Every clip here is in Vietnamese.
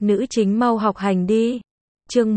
Nữ chính mau học hành đi. Chương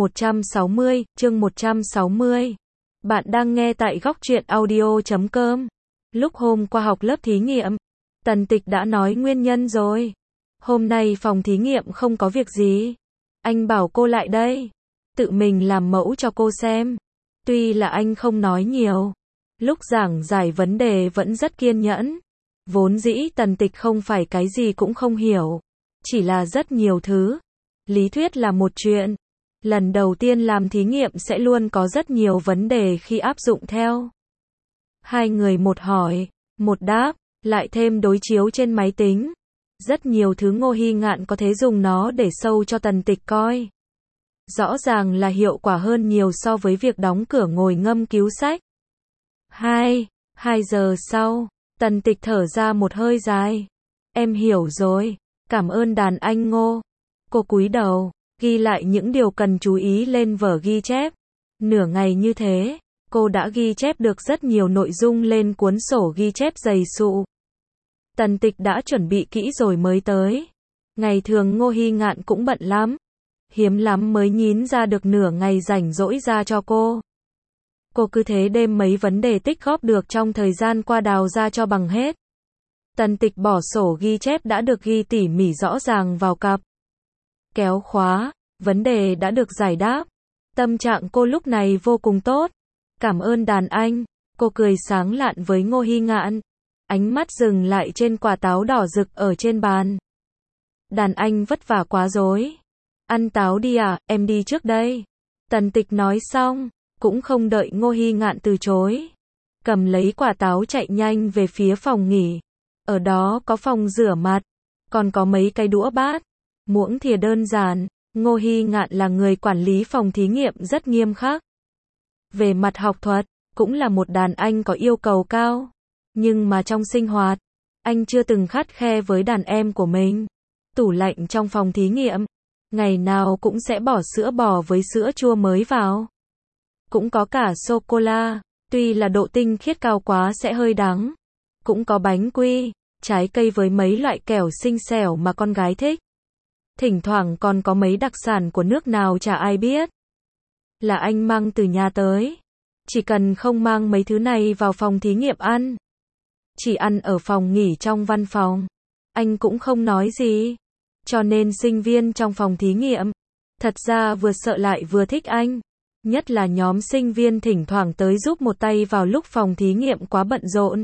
160. Bạn đang nghe tại góc truyện audio.com. Lúc hôm qua học lớp thí nghiệm, Tần Tịch đã nói nguyên nhân rồi. Hôm nay phòng thí nghiệm không có việc gì. Anh bảo cô lại đây. Tự mình làm mẫu cho cô xem. Tuy là anh không nói nhiều. Lúc giảng giải vấn đề vẫn rất kiên nhẫn. Vốn dĩ Tần Tịch không phải cái gì cũng không hiểu. Chỉ là rất nhiều thứ. Lý thuyết là một chuyện. Lần đầu tiên làm thí nghiệm sẽ luôn có rất nhiều vấn đề khi áp dụng theo. Hai người một hỏi, một đáp, lại thêm đối chiếu trên máy tính. Rất nhiều thứ Ngô Hy Ngạn có thể dùng nó để show cho Tần Tịch coi. Rõ ràng là hiệu quả hơn nhiều so với việc đóng cửa ngồi ngâm cứu sách. 2 giờ sau, Tần Tịch thở ra một hơi dài. Em hiểu rồi, cảm ơn đàn anh Ngô. Cô cúi đầu, ghi lại những điều cần chú ý lên vở ghi chép. Nửa ngày như thế, cô đã ghi chép được rất nhiều nội dung lên cuốn sổ ghi chép dày sụ. Tần Tịch đã chuẩn bị kỹ rồi mới tới. Ngày thường Ngô Hy Ngạn cũng bận lắm. Hiếm lắm mới nhín ra được nửa ngày rảnh rỗi ra cho cô. Cô cứ thế đem mấy vấn đề tích góp được trong thời gian qua đào ra cho bằng hết. Tần Tịch bỏ sổ ghi chép đã được ghi tỉ mỉ rõ ràng vào cặp. Kéo khóa, vấn đề đã được giải đáp. Tâm trạng cô lúc này vô cùng tốt. Cảm ơn đàn anh, cô cười sáng lạn với Ngô Hy Ngạn. Ánh mắt dừng lại trên quả táo đỏ rực ở trên bàn. Đàn anh vất vả quá rồi. Ăn táo đi à, em đi trước đây. Tần Tịch nói xong, cũng không đợi Ngô Hy Ngạn từ chối. Cầm lấy quả táo chạy nhanh về phía phòng nghỉ. Ở đó có phòng rửa mặt, còn có mấy cái đũa bát, muỗng thìa đơn giản. Ngô Hy Ngạn là người quản lý phòng thí nghiệm rất nghiêm khắc. Về mặt học thuật, cũng là một đàn anh có yêu cầu cao. Nhưng mà trong sinh hoạt, anh chưa từng khắt khe với đàn em của mình. Tủ lạnh trong phòng thí nghiệm, ngày nào cũng sẽ bỏ sữa bò với sữa chua mới vào. Cũng có cả sô-cô-la, tuy là độ tinh khiết cao quá sẽ hơi đắng. Cũng có bánh quy, trái cây với mấy loại kẹo xinh xẻo mà con gái thích. Thỉnh thoảng còn có mấy đặc sản của nước nào chả ai biết. Là anh mang từ nhà tới. Chỉ cần không mang mấy thứ này vào phòng thí nghiệm ăn. Chỉ ăn ở phòng nghỉ trong văn phòng. Anh cũng không nói gì. Cho nên sinh viên trong phòng thí nghiệm, thật ra vừa sợ lại vừa thích anh. Nhất là nhóm sinh viên thỉnh thoảng tới giúp một tay vào lúc phòng thí nghiệm quá bận rộn.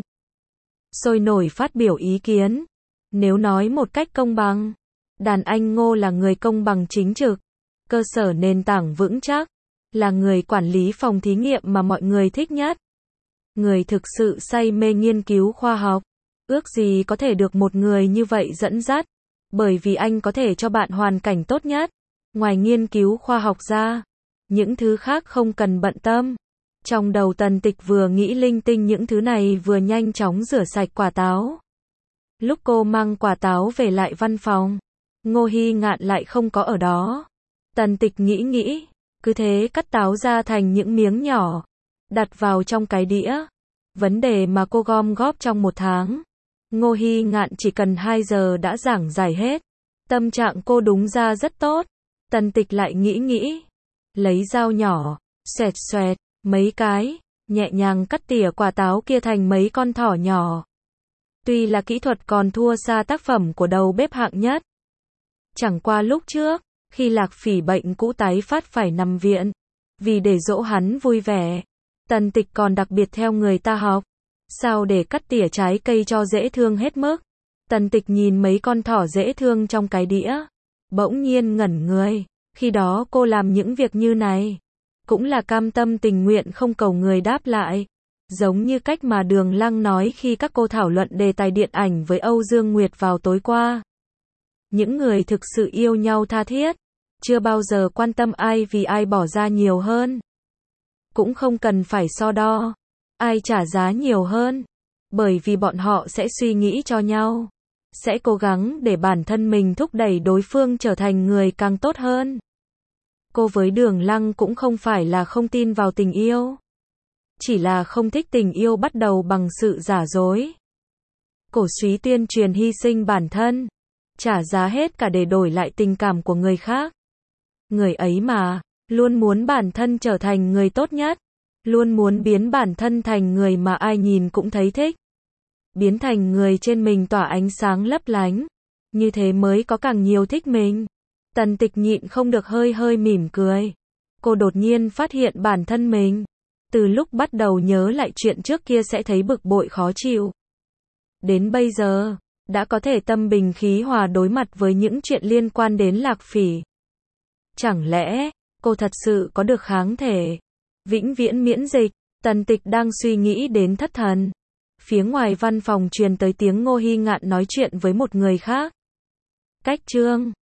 Sôi nổi phát biểu ý kiến. Nếu nói một cách công bằng, đàn anh Ngô là người công bằng chính trực, cơ sở nền tảng vững chắc, là người quản lý phòng thí nghiệm mà mọi người thích nhất. Người thực sự say mê nghiên cứu khoa học. Ước gì có thể được một người như vậy dẫn dắt, bởi vì anh có thể cho bạn hoàn cảnh tốt nhất. Ngoài nghiên cứu khoa học ra, những thứ khác không cần bận tâm. Trong đầu Tần Tịch vừa nghĩ linh tinh những thứ này vừa nhanh chóng rửa sạch quả táo. Lúc cô mang quả táo về lại văn phòng, Ngô Hy Ngạn lại không có ở đó. Tần Tịch nghĩ, cứ thế cắt táo ra thành những miếng nhỏ, đặt vào trong cái đĩa. Vấn đề mà cô gom góp trong một tháng, Ngô Hy Ngạn chỉ cần 2 giờ đã giảng giải hết. Tâm trạng cô đúng ra rất tốt. Tần Tịch lại nghĩ, lấy dao nhỏ, xoẹt mấy cái, nhẹ nhàng cắt tỉa quả táo kia thành mấy con thỏ nhỏ. Tuy là kỹ thuật còn thua xa tác phẩm của đầu bếp hạng nhất. Chẳng qua lúc trước, khi Lạc Phỉ bệnh cũ tái phát phải nằm viện, vì để dỗ hắn vui vẻ, Tần Tịch còn đặc biệt theo người ta học sao để cắt tỉa trái cây cho dễ thương hết mức. Tần Tịch nhìn mấy con thỏ dễ thương trong cái đĩa, bỗng nhiên ngẩn người. Khi đó cô làm những việc như này, cũng là cam tâm tình nguyện không cầu người đáp lại. Giống như cách mà Đường Lăng nói khi các cô thảo luận đề tài điện ảnh với Âu Dương Nguyệt vào tối qua. Những người thực sự yêu nhau tha thiết, chưa bao giờ quan tâm ai vì ai bỏ ra nhiều hơn. Cũng không cần phải so đo, ai trả giá nhiều hơn. Bởi vì bọn họ sẽ suy nghĩ cho nhau. Sẽ cố gắng để bản thân mình thúc đẩy đối phương trở thành người càng tốt hơn. Cô với Đường Lăng cũng không phải là không tin vào tình yêu. Chỉ là không thích tình yêu bắt đầu bằng sự giả dối. Cổ súy tuyên truyền hy sinh bản thân. trả giá hết cả để đổi lại tình cảm của người khác. Người ấy mà, luôn muốn bản thân trở thành người tốt nhất, luôn muốn biến bản thân thành người mà ai nhìn cũng thấy thích. Biến thành người trên mình tỏa ánh sáng lấp lánh, như thế mới có càng nhiều thích mình. Tần Tịch nhịn không được hơi hơi mỉm cười. Cô đột nhiên phát hiện bản thân mình, từ lúc bắt đầu nhớ lại chuyện trước kia sẽ thấy bực bội khó chịu. Đến bây giờ, đã có thể tâm bình khí hòa đối mặt với những chuyện liên quan đến Lạc Phỉ. Chẳng lẽ, cô thật sự có được kháng thể vĩnh viễn miễn dịch? Tần Tịch đang suy nghĩ đến thất thần. Phía ngoài văn phòng truyền tới tiếng Ngô Hy Ngạn nói chuyện với một người khác. Cách Trương